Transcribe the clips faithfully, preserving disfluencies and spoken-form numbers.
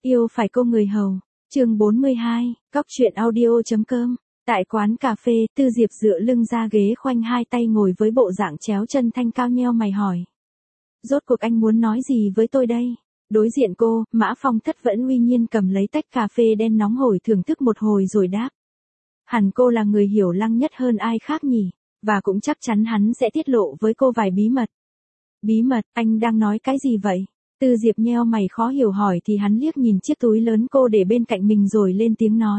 Yêu phải cô người hầu. Chương bốn mươi hai, Cóc truyện audio.com. Tại quán cà phê, Tư Diệp dựa lưng ra ghế khoanh hai tay ngồi với bộ dạng chéo chân thanh cao nheo mày hỏi. Rốt cuộc anh muốn nói gì với tôi đây? Đối diện cô, Mã Phong Thất vẫn uy nhiên cầm lấy tách cà phê đen nóng hổi thưởng thức một hồi rồi đáp. Hẳn cô là người hiểu Lăng Nhất hơn ai khác nhỉ, và cũng chắc chắn hắn sẽ tiết lộ với cô vài bí mật. Bí mật, anh đang nói cái gì vậy? Tư Diệp nheo mày khó hiểu hỏi thì hắn liếc nhìn chiếc túi lớn cô để bên cạnh mình rồi lên tiếng nói.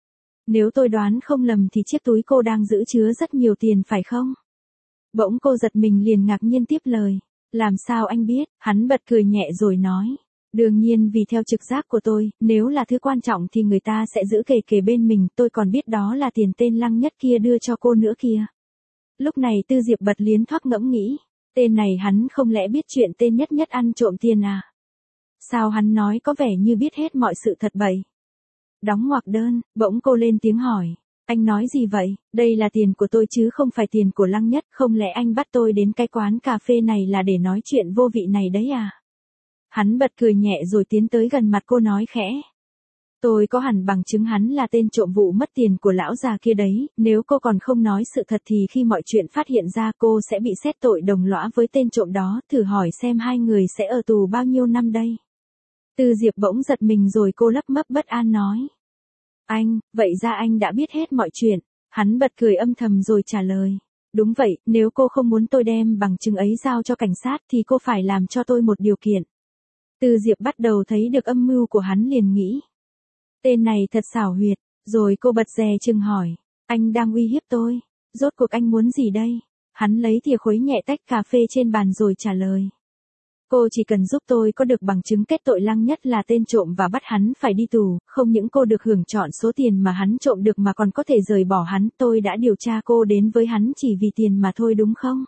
Nếu tôi đoán không lầm thì chiếc túi cô đang giữ chứa rất nhiều tiền phải không? Bỗng cô giật mình liền ngạc nhiên tiếp lời. Làm sao anh biết? Hắn bật cười nhẹ rồi nói. Đương nhiên vì theo trực giác của tôi, nếu là thứ quan trọng thì người ta sẽ giữ kề kề bên mình, tôi còn biết đó là tiền tên Lăng Nhất kia đưa cho cô nữa kìa. Lúc này Tư Diệp bật liến thoát ngẫm nghĩ. Tên này hắn không lẽ biết chuyện tên Nhất Nhất ăn trộm tiền à? Sao hắn nói có vẻ như biết hết mọi sự thật vậy? Đóng ngoặc đơn, bỗng cô lên tiếng hỏi. Anh nói gì vậy? Đây là tiền của tôi chứ không phải tiền của Lăng Nhất, không lẽ anh bắt tôi đến cái quán cà phê này là để nói chuyện vô vị này đấy à? Hắn bật cười nhẹ rồi tiến tới gần mặt cô nói khẽ. Tôi có hẳn bằng chứng hắn là tên trộm vụ mất tiền của lão già kia đấy, nếu cô còn không nói sự thật thì khi mọi chuyện phát hiện ra cô sẽ bị xét tội đồng lõa với tên trộm đó, thử hỏi xem hai người sẽ ở tù bao nhiêu năm đây. Tư Diệp bỗng giật mình rồi cô lắp bắp bất an nói. Anh, vậy ra anh đã biết hết mọi chuyện. Hắn bật cười âm thầm rồi trả lời. Đúng vậy, nếu cô không muốn tôi đem bằng chứng ấy giao cho cảnh sát thì cô phải làm cho tôi một điều kiện. Tư Diệp bắt đầu thấy được âm mưu của hắn liền nghĩ. Tên này thật xảo huyệt, rồi cô bật dè chừng hỏi. Anh đang uy hiếp tôi, rốt cuộc anh muốn gì đây? Hắn lấy thìa khuấy nhẹ tách cà phê trên bàn rồi trả lời. Cô chỉ cần giúp tôi có được bằng chứng kết tội Lăng Nhất là tên trộm và bắt hắn phải đi tù, không những cô được hưởng trọn số tiền mà hắn trộm được mà còn có thể rời bỏ hắn, tôi đã điều tra cô đến với hắn chỉ vì tiền mà thôi đúng không?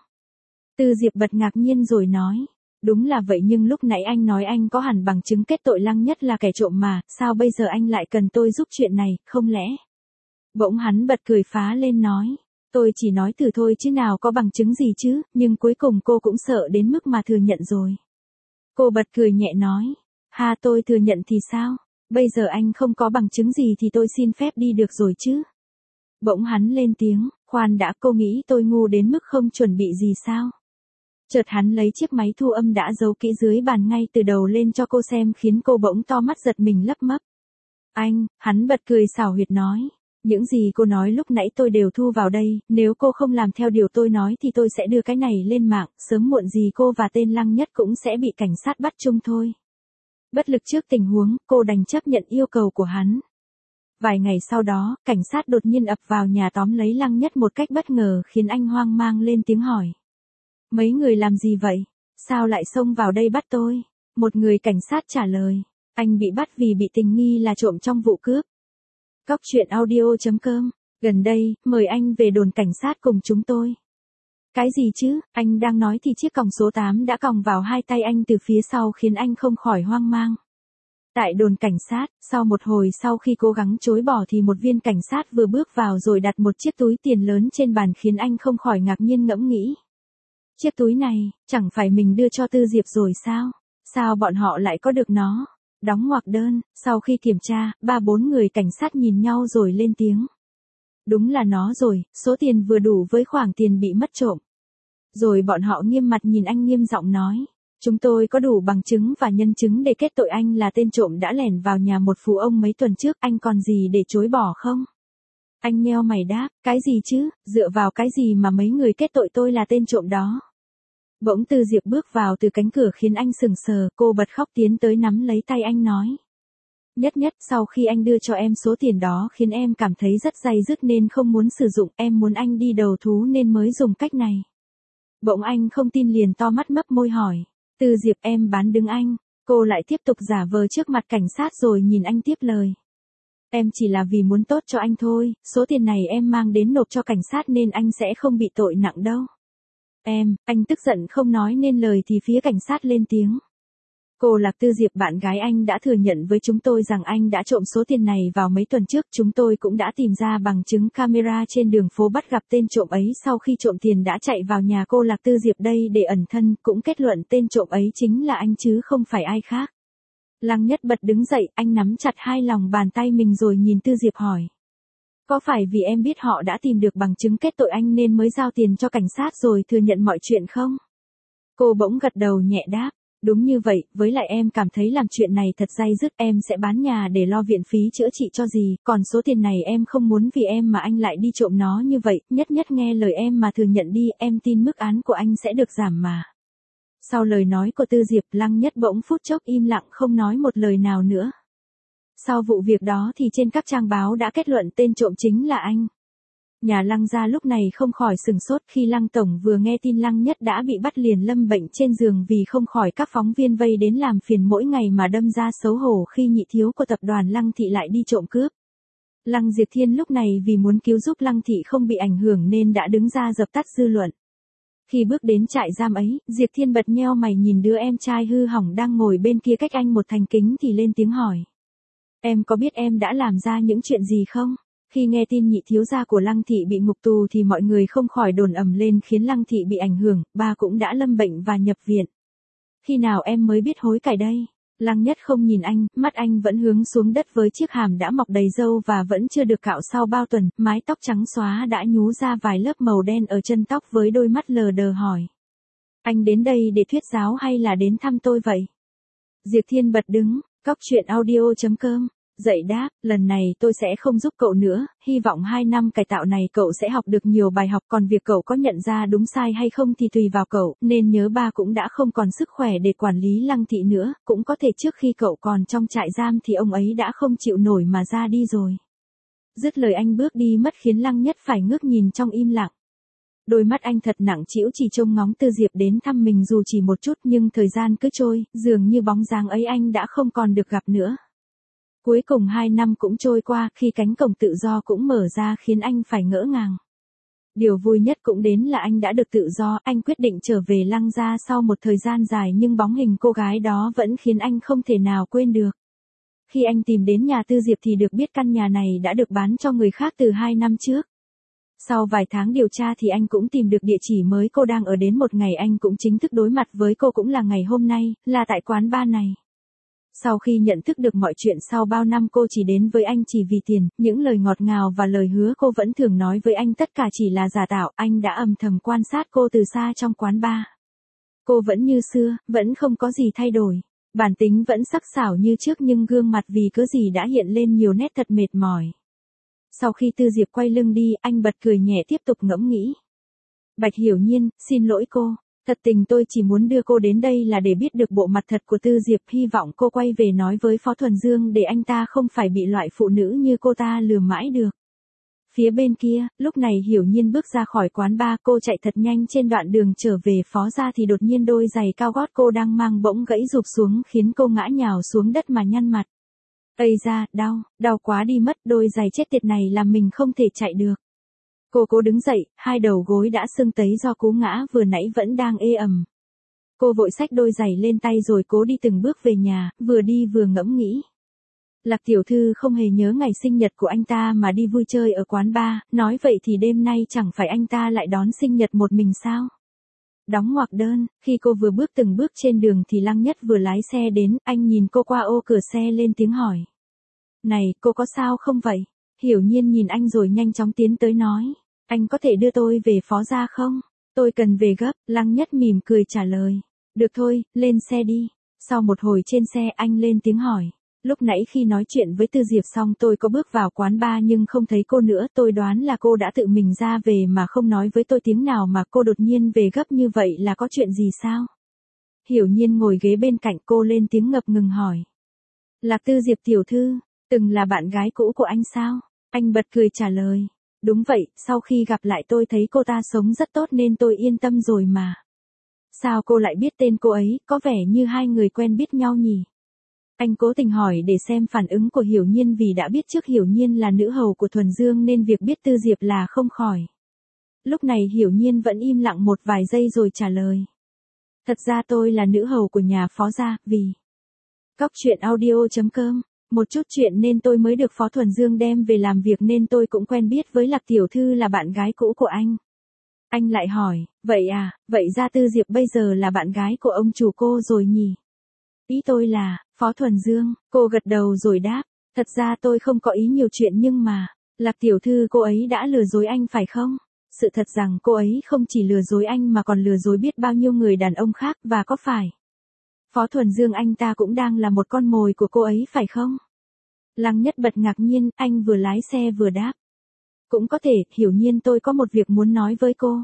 Tư Diệp bật ngạc nhiên rồi nói, đúng là vậy nhưng lúc nãy anh nói anh có hẳn bằng chứng kết tội Lăng Nhất là kẻ trộm mà, sao bây giờ anh lại cần tôi giúp chuyện này, không lẽ? Bỗng hắn bật cười phá lên nói. Tôi chỉ nói thử thôi chứ nào có bằng chứng gì chứ, nhưng cuối cùng cô cũng sợ đến mức mà thừa nhận rồi. Cô bật cười nhẹ nói, ha tôi thừa nhận thì sao, bây giờ anh không có bằng chứng gì thì tôi xin phép đi được rồi chứ. Bỗng hắn lên tiếng, khoan đã cô nghĩ tôi ngu đến mức không chuẩn bị gì sao. Chợt hắn lấy chiếc máy thu âm đã giấu kỹ dưới bàn ngay từ đầu lên cho cô xem khiến cô bỗng to mắt giật mình lấp mấp. Anh, hắn bật cười xảo huyệt nói. Những gì cô nói lúc nãy tôi đều thu vào đây, nếu cô không làm theo điều tôi nói thì tôi sẽ đưa cái này lên mạng, sớm muộn gì cô và tên Lăng Nhất cũng sẽ bị cảnh sát bắt chung thôi. Bất lực trước tình huống, cô đành chấp nhận yêu cầu của hắn. Vài ngày sau đó, cảnh sát đột nhiên ập vào nhà tóm lấy Lăng Nhất một cách bất ngờ khiến anh hoang mang lên tiếng hỏi. Mấy người làm gì vậy? Sao lại xông vào đây bắt tôi? Một người cảnh sát trả lời, anh bị bắt vì bị tình nghi là trộm trong vụ cướp. Cóc truyện audio.com, gần đây, mời anh về đồn cảnh sát cùng chúng tôi. Cái gì chứ, anh đang nói thì chiếc còng số tám đã còng vào hai tay anh từ phía sau khiến anh không khỏi hoang mang. Tại đồn cảnh sát, sau một hồi sau khi cố gắng chối bỏ thì một viên cảnh sát vừa bước vào rồi đặt một chiếc túi tiền lớn trên bàn khiến anh không khỏi ngạc nhiên ngẫm nghĩ. Chiếc túi này, chẳng phải mình đưa cho Tư Diệp rồi sao? Sao bọn họ lại có được nó? Đóng ngoặc đơn, sau khi kiểm tra, ba bốn người cảnh sát nhìn nhau rồi lên tiếng. Đúng là nó rồi, số tiền vừa đủ với khoản tiền bị mất trộm. Rồi bọn họ nghiêm mặt nhìn anh nghiêm giọng nói. Chúng tôi có đủ bằng chứng và nhân chứng để kết tội anh là tên trộm đã lẻn vào nhà một phụ ông mấy tuần trước, anh còn gì để chối bỏ không? Anh nheo mày đáp, cái gì chứ, dựa vào cái gì mà mấy người kết tội tôi là tên trộm đó? Bỗng Tư Diệp bước vào từ cánh cửa khiến anh sừng sờ, cô bật khóc tiến tới nắm lấy tay anh nói. Nhất Nhất, sau khi anh đưa cho em số tiền đó khiến em cảm thấy rất day dứt nên không muốn sử dụng, em muốn anh đi đầu thú nên mới dùng cách này. Bỗng anh không tin liền to mắt mấp môi hỏi. Tư Diệp em bán đứng anh, cô lại tiếp tục giả vờ trước mặt cảnh sát rồi nhìn anh tiếp lời. Em chỉ là vì muốn tốt cho anh thôi, số tiền này em mang đến nộp cho cảnh sát nên anh sẽ không bị tội nặng đâu. Em, anh tức giận không nói nên lời thì phía cảnh sát lên tiếng. Cô Lạc Tư Diệp bạn gái anh đã thừa nhận với chúng tôi rằng anh đã trộm số tiền này vào mấy tuần trước. Chúng tôi cũng đã tìm ra bằng chứng camera trên đường phố bắt gặp tên trộm ấy sau khi trộm tiền đã chạy vào nhà cô Lạc Tư Diệp đây để ẩn thân, cũng kết luận tên trộm ấy chính là anh chứ không phải ai khác. Lăng Nhất bật đứng dậy, anh nắm chặt hai lòng bàn tay mình rồi nhìn Tư Diệp hỏi. Có phải vì em biết họ đã tìm được bằng chứng kết tội anh nên mới giao tiền cho cảnh sát rồi thừa nhận mọi chuyện không? Cô bỗng gật đầu nhẹ đáp. Đúng như vậy, với lại em cảm thấy làm chuyện này thật day dứt, em sẽ bán nhà để lo viện phí chữa trị cho dì, còn số tiền này em không muốn vì em mà anh lại đi trộm nó như vậy, nhất nhất nghe lời em mà thừa nhận đi, em tin mức án của anh sẽ được giảm mà. Sau lời nói của Tư Diệp, Lăng Nhất bỗng phút chốc im lặng không nói một lời nào nữa. Sau vụ việc đó thì trên các trang báo đã kết luận tên trộm chính là anh. Nhà Lăng gia lúc này không khỏi sừng sốt khi Lăng Tổng vừa nghe tin Lăng Nhất đã bị bắt liền lâm bệnh trên giường vì không khỏi các phóng viên vây đến làm phiền mỗi ngày mà đâm ra xấu hổ khi nhị thiếu của tập đoàn Lăng Thị lại đi trộm cướp. Lăng Diệp Thiên lúc này vì muốn cứu giúp Lăng Thị không bị ảnh hưởng nên đã đứng ra dập tắt dư luận. Khi bước đến trại giam ấy, Diệp Thiên bật nheo mày nhìn đứa em trai hư hỏng đang ngồi bên kia cách anh một thành kính thì lên tiếng hỏi. Em có biết em đã làm ra những chuyện gì không? Khi nghe tin nhị thiếu gia của Lăng Thị bị ngục tù thì mọi người không khỏi đồn ầm lên khiến Lăng Thị bị ảnh hưởng, ba cũng đã lâm bệnh và nhập viện. Khi nào em mới biết hối cải đây? Lăng Nhất không nhìn anh, mắt anh vẫn hướng xuống đất với chiếc hàm đã mọc đầy râu và vẫn chưa được cạo sau bao tuần, mái tóc trắng xóa đã nhú ra vài lớp màu đen ở chân tóc với đôi mắt lờ đờ hỏi. Anh đến đây để thuyết giáo hay là đến thăm tôi vậy? Diệp Thiên bật đứng, cóc truyện audio chấm com. Dậy đáp, lần này tôi sẽ không giúp cậu nữa, hy vọng hai năm cải tạo này cậu sẽ học được nhiều bài học, còn việc cậu có nhận ra đúng sai hay không thì tùy vào cậu, nên nhớ ba cũng đã không còn sức khỏe để quản lý Lăng Thị nữa, cũng có thể trước khi cậu còn trong trại giam thì ông ấy đã không chịu nổi mà ra đi rồi. Dứt lời anh bước đi mất khiến Lăng Nhất phải ngước nhìn trong im lặng. Đôi mắt anh thật nặng trĩu chỉ trông ngóng Tư Diệp đến thăm mình dù chỉ một chút nhưng thời gian cứ trôi, dường như bóng dáng ấy anh đã không còn được gặp nữa. Cuối cùng hai năm cũng trôi qua khi cánh cổng tự do cũng mở ra khiến anh phải ngỡ ngàng. Điều vui nhất cũng đến là anh đã được tự do, anh quyết định trở về Lăng gia sau một thời gian dài nhưng bóng hình cô gái đó vẫn khiến anh không thể nào quên được. Khi anh tìm đến nhà Tư Diệp thì được biết căn nhà này đã được bán cho người khác từ hai năm trước. Sau vài tháng điều tra thì anh cũng tìm được địa chỉ mới cô đang ở, đến một ngày anh cũng chính thức đối mặt với cô, cũng là ngày hôm nay, là tại quán bar này. Sau khi nhận thức được mọi chuyện sau bao năm cô chỉ đến với anh chỉ vì tiền, những lời ngọt ngào và lời hứa cô vẫn thường nói với anh tất cả chỉ là giả tạo, anh đã âm thầm quan sát cô từ xa trong quán bar. Cô vẫn như xưa, vẫn không có gì thay đổi. Bản tính vẫn sắc sảo như trước nhưng gương mặt vì cớ gì đã hiện lên nhiều nét thật mệt mỏi. Sau khi Tư Diệp quay lưng đi, anh bật cười nhẹ tiếp tục ngẫm nghĩ. Bạch Hiểu Nhiên, xin lỗi cô. Thật tình tôi chỉ muốn đưa cô đến đây là để biết được bộ mặt thật của Tư Diệp, hy vọng cô quay về nói với Phó Thuần Dương để anh ta không phải bị loại phụ nữ như cô ta lừa mãi được. Phía bên kia, lúc này Hiểu Nhiên bước ra khỏi quán bar, cô chạy thật nhanh trên đoạn đường trở về Phó gia thì đột nhiên đôi giày cao gót cô đang mang bỗng gãy rụp xuống khiến cô ngã nhào xuống đất mà nhăn mặt. Ây da, đau, đau quá đi mất, đôi giày chết tiệt này làm mình không thể chạy được. Cô cố đứng dậy, hai đầu gối đã sưng tấy do cú ngã vừa nãy vẫn đang ê ẩm. Cô vội xách đôi giày lên tay rồi cố đi từng bước về nhà, vừa đi vừa ngẫm nghĩ. Lạc tiểu thư không hề nhớ ngày sinh nhật của anh ta mà đi vui chơi ở quán bar, nói vậy thì đêm nay chẳng phải anh ta lại đón sinh nhật một mình sao? Đóng ngoặc đơn, khi cô vừa bước từng bước trên đường thì Lăng Nhất vừa lái xe đến, anh nhìn cô qua ô cửa xe lên tiếng hỏi. Này, cô có sao không vậy? Hiểu Nhiên nhìn anh rồi nhanh chóng tiến tới nói. Anh có thể đưa tôi về Phó gia không? Tôi cần về gấp, Lăng Nhất mỉm cười trả lời. Được thôi, lên xe đi. Sau một hồi trên xe anh lên tiếng hỏi. Lúc nãy khi nói chuyện với Tư Diệp xong tôi có bước vào quán bar nhưng không thấy cô nữa, tôi đoán là cô đã tự mình ra về mà không nói với tôi tiếng nào mà cô đột nhiên về gấp như vậy là có chuyện gì sao? Hiểu Nhiên ngồi ghế bên cạnh cô lên tiếng ngập ngừng hỏi. Lạc Tư Diệp tiểu thư, từng là bạn gái cũ của anh sao? Anh bật cười trả lời. Đúng vậy, sau khi gặp lại tôi thấy cô ta sống rất tốt nên tôi yên tâm rồi mà. Sao cô lại biết tên cô ấy, có vẻ như hai người quen biết nhau nhỉ? Anh cố tình hỏi để xem phản ứng của Hiểu Nhiên vì đã biết trước Hiểu Nhiên là nữ hầu của Thuần Dương nên việc biết Tư Diệp là không khỏi. Lúc này Hiểu Nhiên vẫn im lặng một vài giây rồi trả lời. Thật ra tôi là nữ hầu của nhà Phó gia, vì cóc truyện audio chấm com. Một chút chuyện nên tôi mới được Phó Thuần Dương đem về làm việc nên tôi cũng quen biết với Lạc tiểu thư là bạn gái cũ của anh. Anh lại hỏi, vậy à, vậy ra Tư Diệp bây giờ là bạn gái của ông chủ cô rồi nhỉ? Ý tôi là, Phó Thuần Dương, cô gật đầu rồi đáp, thật ra tôi không có ý nhiều chuyện nhưng mà, Lạc tiểu thư cô ấy đã lừa dối anh phải không? Sự thật rằng cô ấy không chỉ lừa dối anh mà còn lừa dối biết bao nhiêu người đàn ông khác và có phải Phó Thuần Dương anh ta cũng đang là một con mồi của cô ấy phải không? Lăng Nhất Bật ngạc nhiên, anh vừa lái xe vừa đáp. Cũng có thể, Hiểu Nhiên tôi có một việc muốn nói với cô.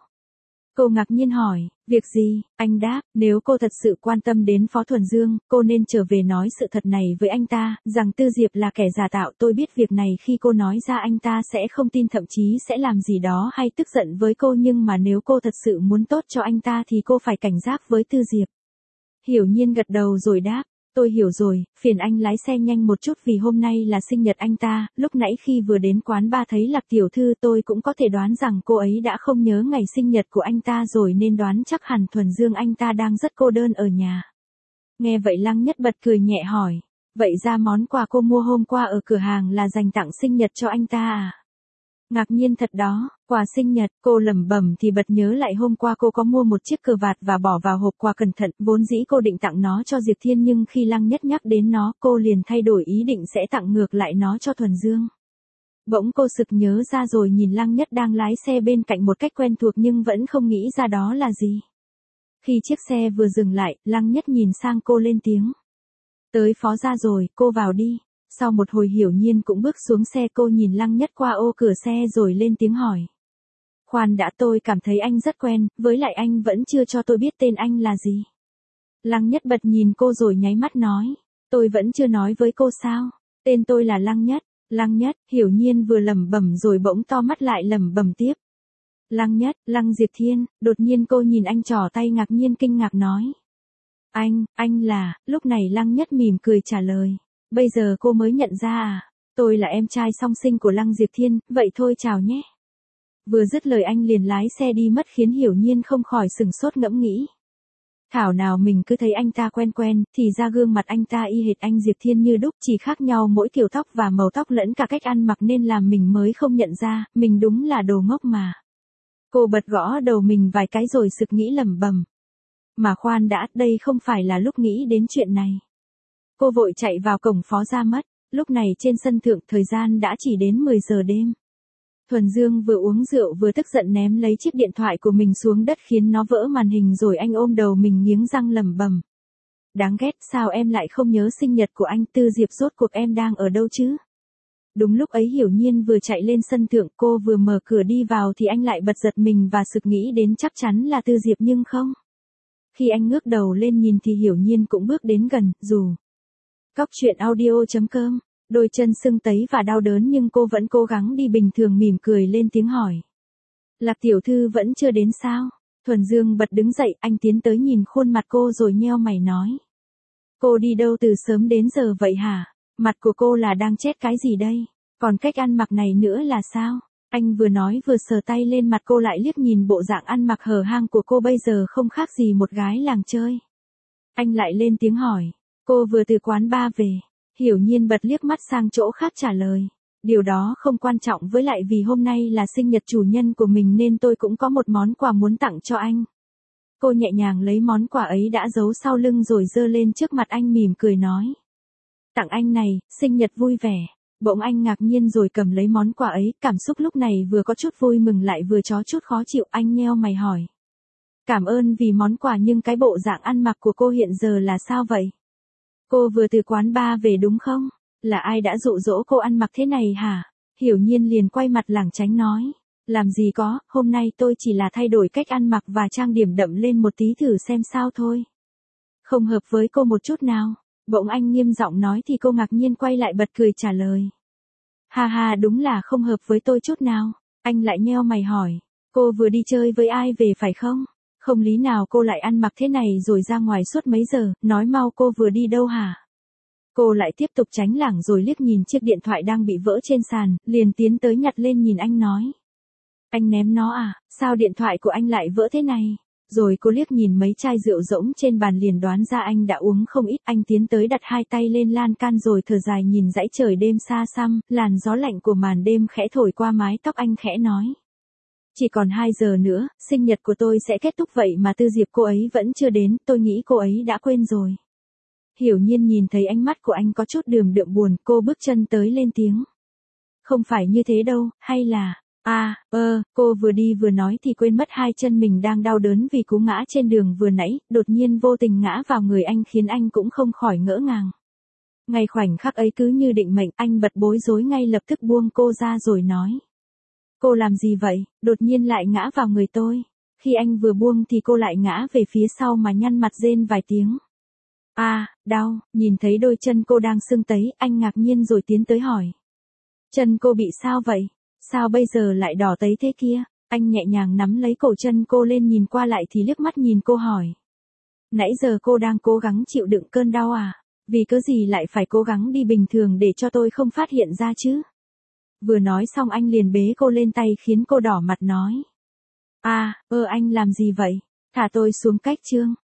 Cô ngạc nhiên hỏi, việc gì? Anh đáp, nếu cô thật sự quan tâm đến Phó Thuần Dương, cô nên trở về nói sự thật này với anh ta, rằng Tư Diệp là kẻ giả tạo. Tôi biết việc này khi cô nói ra anh ta sẽ không tin, thậm chí sẽ làm gì đó hay tức giận với cô, nhưng mà nếu cô thật sự muốn tốt cho anh ta thì cô phải cảnh giác với Tư Diệp. Hiểu Nhiên gật đầu rồi đáp, tôi hiểu rồi, phiền anh lái xe nhanh một chút vì hôm nay là sinh nhật anh ta. Lúc nãy khi vừa đến quán ba thấy Lạc tiểu thư tôi cũng có thể đoán rằng cô ấy đã không nhớ ngày sinh nhật của anh ta rồi, nên đoán chắc hẳn Thuần Dương anh ta đang rất cô đơn ở nhà. Nghe vậy Lăng Nhất Bật cười nhẹ hỏi, vậy ra món quà cô mua hôm qua ở cửa hàng là dành tặng sinh nhật cho anh ta à? Ngạc nhiên thật đó, quà sinh nhật, cô lẩm bẩm thì bật nhớ lại hôm qua cô có mua một chiếc cờ vạt và bỏ vào hộp quà cẩn thận, vốn dĩ cô định tặng nó cho Diệp Thiên nhưng khi Lăng Nhất nhắc đến nó, cô liền thay đổi ý định sẽ tặng ngược lại nó cho Thuần Dương. Bỗng cô sực nhớ ra rồi nhìn Lăng Nhất đang lái xe bên cạnh một cách quen thuộc nhưng vẫn không nghĩ ra đó là gì. Khi chiếc xe vừa dừng lại, Lăng Nhất nhìn sang cô lên tiếng. Tới Phó gia rồi, cô vào đi. Sau một hồi Hiểu Nhiên cũng bước xuống xe, cô nhìn Lăng Nhất qua ô cửa xe rồi lên tiếng hỏi. Khoan đã, tôi cảm thấy anh rất quen, với lại anh vẫn chưa cho tôi biết tên anh là gì. Lăng Nhất Bật nhìn cô rồi nháy mắt nói. Tôi vẫn chưa nói với cô sao? Tên tôi là Lăng Nhất. Lăng Nhất, Hiểu Nhiên vừa lẩm bẩm rồi bỗng to mắt lại lẩm bẩm tiếp. Lăng Nhất, Lăng Diệp Thiên. Đột nhiên cô nhìn anh trỏ tay ngạc nhiên kinh ngạc nói. Anh, anh là, lúc này Lăng Nhất mỉm cười trả lời. Bây giờ cô mới nhận ra à? Tôi là em trai song sinh của Lăng Diệp Thiên, vậy thôi chào nhé. Vừa dứt lời anh liền lái xe đi mất khiến Hiểu Nhiên không khỏi sửng sốt ngẫm nghĩ. Thảo nào mình cứ thấy anh ta quen quen, thì ra gương mặt anh ta y hệt anh Diệp Thiên như đúc, chỉ khác nhau mỗi kiểu tóc và màu tóc lẫn cả cách ăn mặc nên làm mình mới không nhận ra, mình đúng là đồ ngốc mà. Cô bật gõ đầu mình vài cái rồi sực nghĩ lẩm bẩm. Mà khoan đã, đây không phải là lúc nghĩ đến chuyện này. Cô vội chạy vào cổng Phó gia mất, lúc này trên sân thượng thời gian đã chỉ đến mười giờ đêm. Thuần Dương vừa uống rượu vừa tức giận ném lấy chiếc điện thoại của mình xuống đất khiến nó vỡ màn hình rồi anh ôm đầu mình nghiến răng lẩm bẩm. Đáng ghét, sao em lại không nhớ sinh nhật của anh? Tư Diệp rốt cuộc em đang ở đâu chứ? Đúng lúc ấy Hiểu Nhiên vừa chạy lên sân thượng, cô vừa mở cửa đi vào thì anh lại bật giật mình và sực nghĩ đến chắc chắn là Tư Diệp nhưng không. Khi anh ngước đầu lên nhìn thì Hiểu Nhiên cũng bước đến gần, dù Cóc truyện audio chấm com, đôi chân sưng tấy và đau đớn nhưng cô vẫn cố gắng đi bình thường mỉm cười lên tiếng hỏi. Lạc tiểu thư vẫn chưa đến sao? Thuần Dương bật đứng dậy, anh tiến tới nhìn khuôn mặt cô rồi nheo mày nói. Cô đi đâu từ sớm đến giờ vậy hả? Mặt của cô là đang chết cái gì đây? Còn cách ăn mặc này nữa là sao? Anh vừa nói vừa sờ tay lên mặt cô, lại liếc nhìn bộ dạng ăn mặc hở hang của cô bây giờ không khác gì một gái làng chơi. Anh lại lên tiếng hỏi. Cô vừa từ quán bar về. Hiểu Nhiên bật liếc mắt sang chỗ khác trả lời. Điều đó không quan trọng, với lại vì hôm nay là sinh nhật chủ nhân của mình nên tôi cũng có một món quà muốn tặng cho anh. Cô nhẹ nhàng lấy món quà ấy đã giấu sau lưng rồi giơ lên trước mặt anh mỉm cười nói. Tặng anh này, sinh nhật vui vẻ. Bỗng anh ngạc nhiên rồi cầm lấy món quà ấy, cảm xúc lúc này vừa có chút vui mừng lại vừa có chút khó chịu. Anh nheo mày hỏi. Cảm ơn vì món quà nhưng cái bộ dạng ăn mặc của cô hiện giờ là sao vậy? Cô vừa từ quán bar về đúng không? Là ai đã dụ dỗ cô ăn mặc thế này hả? Hiểu Nhiên liền quay mặt lảng tránh nói. Làm gì có, hôm nay tôi chỉ là thay đổi cách ăn mặc và trang điểm đậm lên một tí thử xem sao thôi. Không hợp với cô một chút nào. Bỗng anh nghiêm giọng nói thì cô ngạc nhiên quay lại bật cười trả lời. Ha ha, đúng là không hợp với tôi chút nào. Anh lại nheo mày hỏi. Cô vừa đi chơi với ai về phải không? Không lý nào cô lại ăn mặc thế này rồi ra ngoài suốt mấy giờ, nói mau cô vừa đi đâu hả? Cô lại tiếp tục tránh lảng rồi liếc nhìn chiếc điện thoại đang bị vỡ trên sàn, liền tiến tới nhặt lên nhìn anh nói. Anh ném nó à, sao điện thoại của anh lại vỡ thế này? Rồi cô liếc nhìn mấy chai rượu rỗng trên bàn liền đoán ra anh đã uống không ít. Anh tiến tới đặt hai tay lên lan can rồi thở dài nhìn dãy trời đêm xa xăm, làn gió lạnh của màn đêm khẽ thổi qua mái tóc anh khẽ nói. Chỉ còn hai giờ nữa, sinh nhật của tôi sẽ kết thúc vậy mà Tư Diệp cô ấy vẫn chưa đến, tôi nghĩ cô ấy đã quên rồi. Hiểu Nhiên nhìn thấy ánh mắt của anh có chút đườm đượm buồn, cô bước chân tới lên tiếng. Không phải như thế đâu, hay là, à, ơ, cô vừa đi vừa nói thì quên mất hai chân mình đang đau đớn vì cú ngã trên đường vừa nãy, đột nhiên vô tình ngã vào người anh khiến anh cũng không khỏi ngỡ ngàng. Ngay khoảnh khắc ấy cứ như định mệnh, anh bật bối rối ngay lập tức buông cô ra rồi nói. Cô làm gì vậy, đột nhiên lại ngã vào người tôi. Khi anh vừa buông thì cô lại ngã về phía sau mà nhăn mặt rên vài tiếng. À, đau, nhìn thấy đôi chân cô đang sưng tấy, anh ngạc nhiên rồi tiến tới hỏi. Chân cô bị sao vậy? Sao bây giờ lại đỏ tấy thế kia? Anh nhẹ nhàng nắm lấy cổ chân cô lên nhìn qua lại thì liếc mắt nhìn cô hỏi. Nãy giờ cô đang cố gắng chịu đựng cơn đau à? Vì cớ gì lại phải cố gắng đi bình thường để cho tôi không phát hiện ra chứ? Vừa nói xong anh liền bế cô lên tay khiến cô đỏ mặt nói. À, ơ anh làm gì vậy? Thả tôi xuống cách chương.